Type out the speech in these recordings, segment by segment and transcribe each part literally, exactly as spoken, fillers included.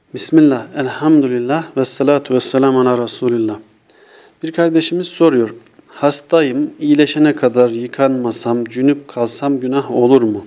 Bismillah, elhamdülillah ve salatu ve selamu ala Resulillah. Bir kardeşimiz soruyor. Hastayım, iyileşene kadar yıkanmasam, cünüp kalsam günah olur mu?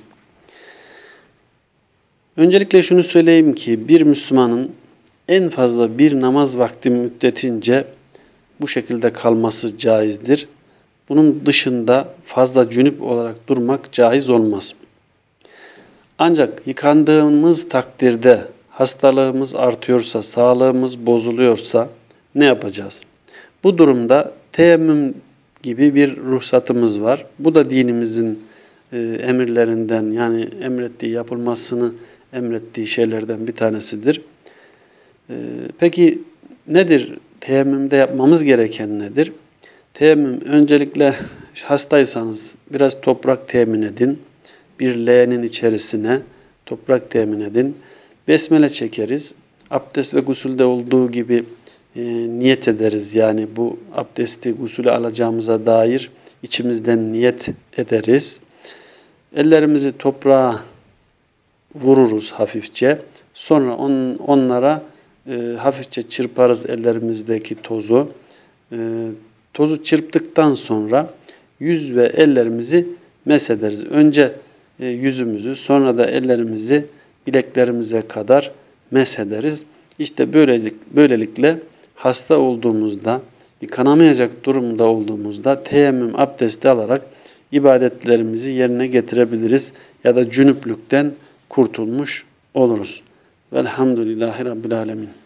Öncelikle şunu söyleyeyim ki bir Müslümanın en fazla bir namaz vakti müddetince bu şekilde kalması caizdir. Bunun dışında fazla cünüp olarak durmak caiz olmaz. Ancak yıkandığımız takdirde hastalığımız artıyorsa, sağlığımız bozuluyorsa ne yapacağız? Bu durumda teyemmüm gibi bir ruhsatımız var. Bu da dinimizin e, emirlerinden, yani emrettiği, yapılmasını emrettiği şeylerden bir tanesidir. E, peki nedir? Teyemmümde yapmamız gereken nedir? Teyemmüm, öncelikle hastaysanız biraz toprak temin edin. Bir leğenin içerisine toprak temin edin. Besmele çekeriz. Abdest ve gusülde olduğu gibi e, niyet ederiz. Yani bu abdesti, gusülü alacağımıza dair içimizden niyet ederiz. Ellerimizi toprağa vururuz hafifçe. Sonra on, onlara e, hafifçe çırparız ellerimizdeki tozu. E, tozu çırptıktan sonra yüz ve ellerimizi mesederiz. Önce e, yüzümüzü, sonra da ellerimizi bileklerimize kadar mesederiz. İşte böylelik, böylelikle hasta olduğumuzda, yıkanamayacak durumda olduğumuzda teyemmüm abdesti alarak ibadetlerimizi yerine getirebiliriz ya da cünüplükten kurtulmuş oluruz. Velhamdülillahi Rabbil Alemin.